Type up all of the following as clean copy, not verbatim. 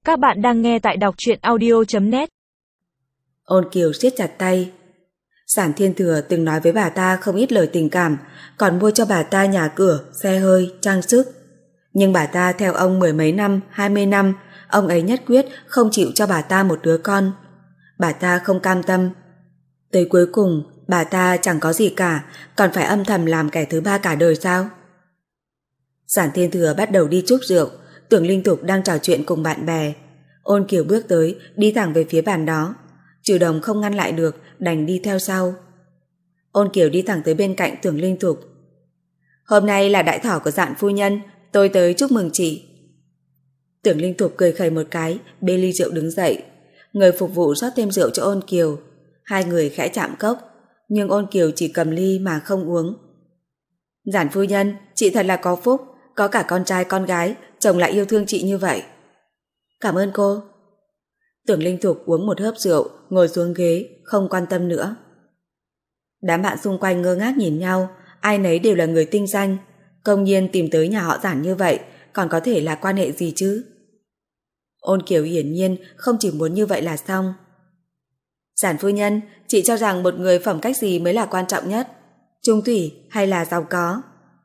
Các bạn đang nghe tại đọc truyện audio.net. Ôn Kiều siết chặt tay. Giản Thiên Thừa từng nói với bà ta không ít lời tình cảm, còn mua cho bà ta nhà cửa, xe hơi, trang sức. Nhưng bà ta theo ông 10 mấy năm, 20 năm, ông ấy nhất quyết không chịu cho bà ta một đứa con. Bà ta không cam tâm. Tới cuối cùng, bà ta chẳng có gì cả, còn phải âm thầm làm kẻ thứ ba cả đời sao? Giản Thiên Thừa bắt đầu đi chúc rượu, Tưởng Linh Thục đang trò chuyện cùng bạn bè. Ôn Kiều bước tới, đi thẳng về phía bàn đó. Trừ Đồng không ngăn lại được, đành đi theo sau. Ôn Kiều đi thẳng tới bên cạnh Tưởng Linh Thục. Hôm nay là đại thọ của Giản phu nhân, tôi tới chúc mừng chị. Tưởng Linh Thục cười khẩy một cái, bê ly rượu đứng dậy. Người phục vụ rót thêm rượu cho Ôn Kiều. Hai người khẽ chạm cốc, nhưng Ôn Kiều chỉ cầm ly mà không uống. Giản phu nhân, chị thật là có phúc, có cả con trai con gái, chồng lại yêu thương chị như vậy. Cảm ơn cô. Tưởng Linh Thục uống một hớp rượu, ngồi xuống ghế, không quan tâm nữa. Đám bạn xung quanh ngơ ngác nhìn nhau, ai nấy đều là người tinh danh, công nhiên tìm tới nhà họ Giản như vậy, còn có thể là quan hệ gì chứ? Ôn Kiều hiển nhiên không chỉ muốn như vậy là xong. Giản phu nhân, chị cho rằng một người phẩm cách gì mới là quan trọng nhất? Trung thủy hay là giàu có?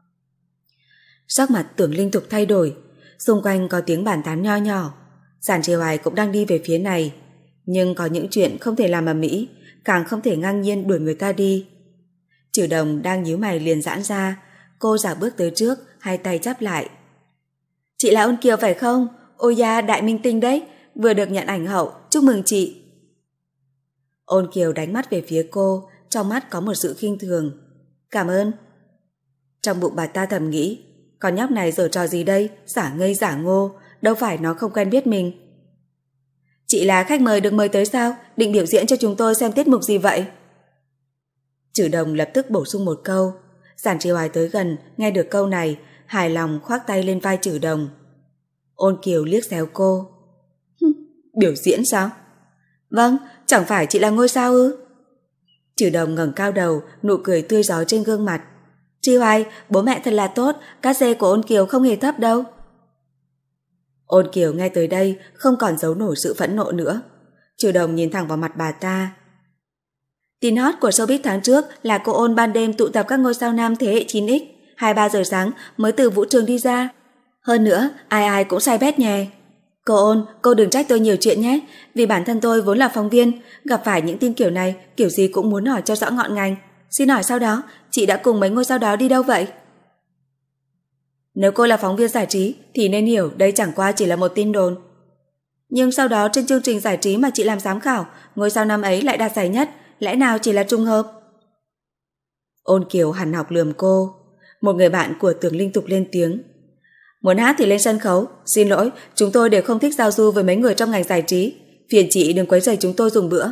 Sắc mặt Tưởng Linh Thục thay đổi, xung quanh có tiếng bàn tán nho nhỏ. Giản Triều Hoài cũng đang đi về phía này, nhưng có những chuyện không thể làm ầm ĩ, càng không thể ngang nhiên đuổi người ta đi. Trừ Đồng đang nhíu mày liền giãn ra, cô dạo bước tới trước, hai tay chắp lại. Chị là Ôn Kiều phải không? Ôi da, đại minh tinh đấy, vừa được nhận ảnh hậu, chúc mừng chị. Ôn Kiều đánh mắt về phía cô, trong mắt có một sự khinh thường. Cảm ơn. Trong bụng bà ta thầm nghĩ, con nhóc này giở trò gì đây, giả ngây giả ngô, đâu phải nó không quen biết mình. Chị là khách mời được mời tới sao? Định biểu diễn cho chúng tôi xem tiết mục gì vậy? Trừ Đồng lập tức bổ sung một câu. Giản Triều Hoài tới gần, nghe được câu này, hài lòng khoác tay lên vai Trừ Đồng. Ôn Kiều liếc xéo cô. Biểu diễn sao? Vâng, chẳng phải chị là ngôi sao ư? Trừ Đồng ngẩng cao đầu, nụ cười tươi rói trên gương mặt. Tri Hoài, bố mẹ thật là tốt, cát xê của Ôn Kiều không hề thấp đâu. Ôn Kiều nghe tới đây không còn giấu nổi sự phẫn nộ nữa. Trừ Đồng nhìn thẳng vào mặt bà ta. Tin hot của showbiz tháng trước là cô Ôn ban đêm tụ tập các ngôi sao nam thế hệ 9X, 2-3 giờ sáng mới từ vũ trường đi ra. Hơn nữa, ai ai cũng sai bét nhè. Cô Ôn, cô đừng trách tôi nhiều chuyện nhé, vì bản thân tôi vốn là phóng viên, gặp phải những tin kiểu này, kiểu gì cũng muốn hỏi cho rõ ngọn ngành. Xin hỏi sau đó, chị đã cùng mấy ngôi sao đó đi đâu vậy? Nếu cô là phóng viên giải trí thì nên hiểu đây chẳng qua chỉ là một tin đồn. Nhưng sau đó trên chương trình giải trí mà chị làm giám khảo, ngôi sao năm ấy lại đạt giải nhất, lẽ nào chỉ là trùng hợp? Ôn Kiều hằn học lườm cô. Một người bạn của Tưởng Linh Thục lên tiếng. Muốn hát thì lên sân khấu, xin lỗi, chúng tôi đều không thích giao du với mấy người trong ngành giải trí, phiền chị đừng quấy rầy chúng tôi dùng bữa.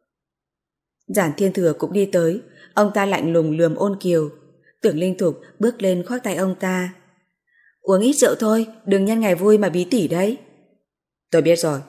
Giản Thiên Thừa cũng đi tới, ông ta lạnh lùng lườm Ôn Kiều. Tưởng Linh Thục bước lên khoác tay ông ta. Uống ít rượu thôi, đừng nhân ngày vui mà bí tỉ đấy. Tôi biết rồi.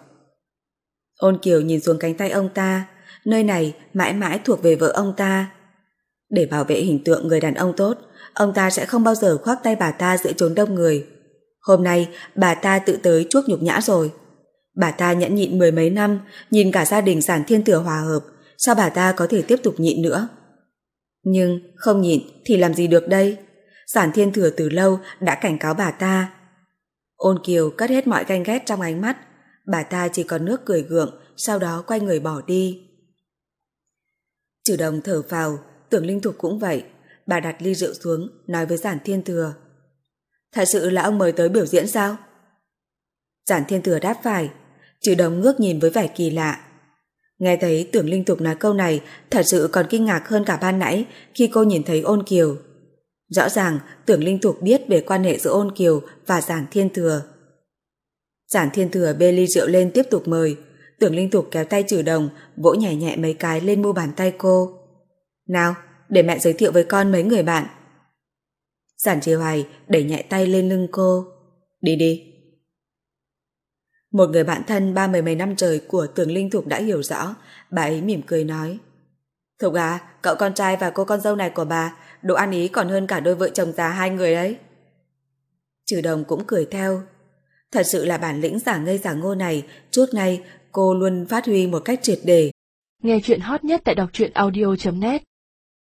Ôn Kiều nhìn xuống cánh tay ông ta, nơi này mãi mãi thuộc về vợ ông ta. Để bảo vệ hình tượng người đàn ông tốt, ông ta sẽ không bao giờ khoác tay bà ta giữa chốn đông người. Hôm nay bà ta tự tới chuốc nhục nhã rồi. Bà ta nhẫn nhịn 10 mấy năm, nhìn cả gia đình Giản Thiên Thừa hòa hợp, sao bà ta có thể tiếp tục nhịn nữa? Nhưng không nhịn thì làm gì được đây? Giản Thiên Thừa từ lâu đã cảnh cáo bà ta. Ôn Kiều cất hết mọi ganh ghét trong ánh mắt, bà ta chỉ còn nước cười gượng, sau đó quay người bỏ đi. Trừ Đồng thở phào, Tưởng Linh Thục cũng vậy. Bà đặt ly rượu xuống, nói với Giản Thiên Thừa. Thật sự là ông mời tới biểu diễn sao? Giản Thiên Thừa đáp phải. Trừ Đồng ngước nhìn với vẻ kỳ lạ. Nghe thấy Tưởng Linh Thục nói câu này, thật sự còn kinh ngạc hơn cả ban nãy khi cô nhìn thấy Ôn Kiều. Rõ ràng Tưởng Linh Thục biết về quan hệ giữa Ôn Kiều và Giản Thiên Thừa. Giản Thiên Thừa bê ly rượu lên tiếp tục mời. Tưởng Linh Thục kéo tay Trừ Đồng, vỗ nhẹ nhẹ mấy cái lên mu bàn tay cô. Nào, để mẹ giới thiệu với con mấy người bạn. Giản Triều Hoài đẩy nhẹ tay lên lưng cô. Đi đi. Một người bạn thân 30 mấy năm trời của Tưởng Linh Thục đã hiểu rõ, bà ấy mỉm cười nói. Thục à, cậu con trai và cô con dâu này của bà, độ ăn ý còn hơn cả đôi vợ chồng già hai người đấy. Trừ Đồng cũng cười theo. Thật sự là bản lĩnh giả ngây giả ngô này, trước nay cô luôn phát huy một cách triệt để. Nghe chuyện hot nhất tại đọc truyện audio.net